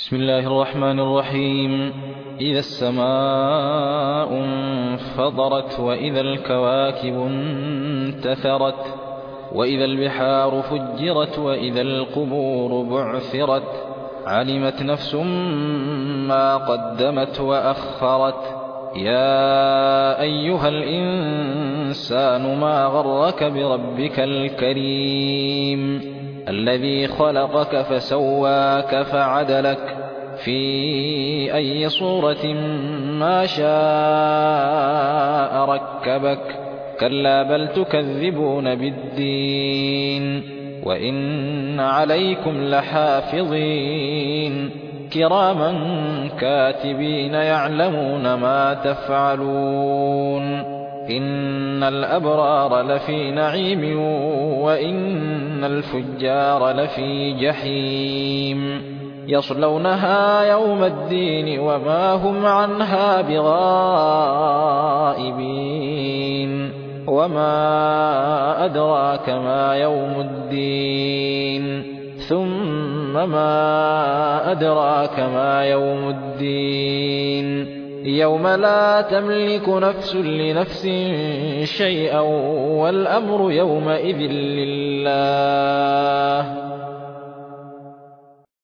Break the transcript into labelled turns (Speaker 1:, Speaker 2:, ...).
Speaker 1: بسم الله الرحمن الرحيم. إذا السماء انفطرت وإذا الكواكب انتثرت وإذا البحار فجرت وإذا القبور بعثرت علمت نفس ما قدمت وأخرت. يا أيها الإنسان ما غرك بربك الكريم الذي خلقك فسواك فعدلك في أي صورة ما شاء ركبك. كلا بل تكذبون بالدين وإن عليكم لحافظين كراما كاتبين يعلمون ما تفعلون. إن الأبرار لفي نعيم وإن الفجار لفي جحيم يصلونها يوم الدين وما هم عنها بغائبين. وما أدراك ما يوم الدين ثم ما أدراك ما يوم الدين يوم لا تملك نفس لنفس شيئا والأمر يومئذ لله.